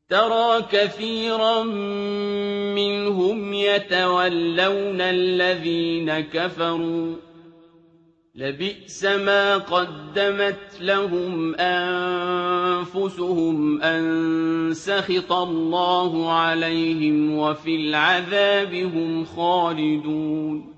تَرَىٰ كَثِيرًا مِّنْهُمْ يَتَوَلَّوْنَ الَّذِينَ كَفَرُوا ۚ لَبِئْسَ مَا قَدَّمَتْ لَهُمْ أَنفُسُهُمْ أَن سَخِطَ اللَّهُ عَلَيْهِمْ وَفِي الْعَذَابِ هُمْ خَالِدُونَ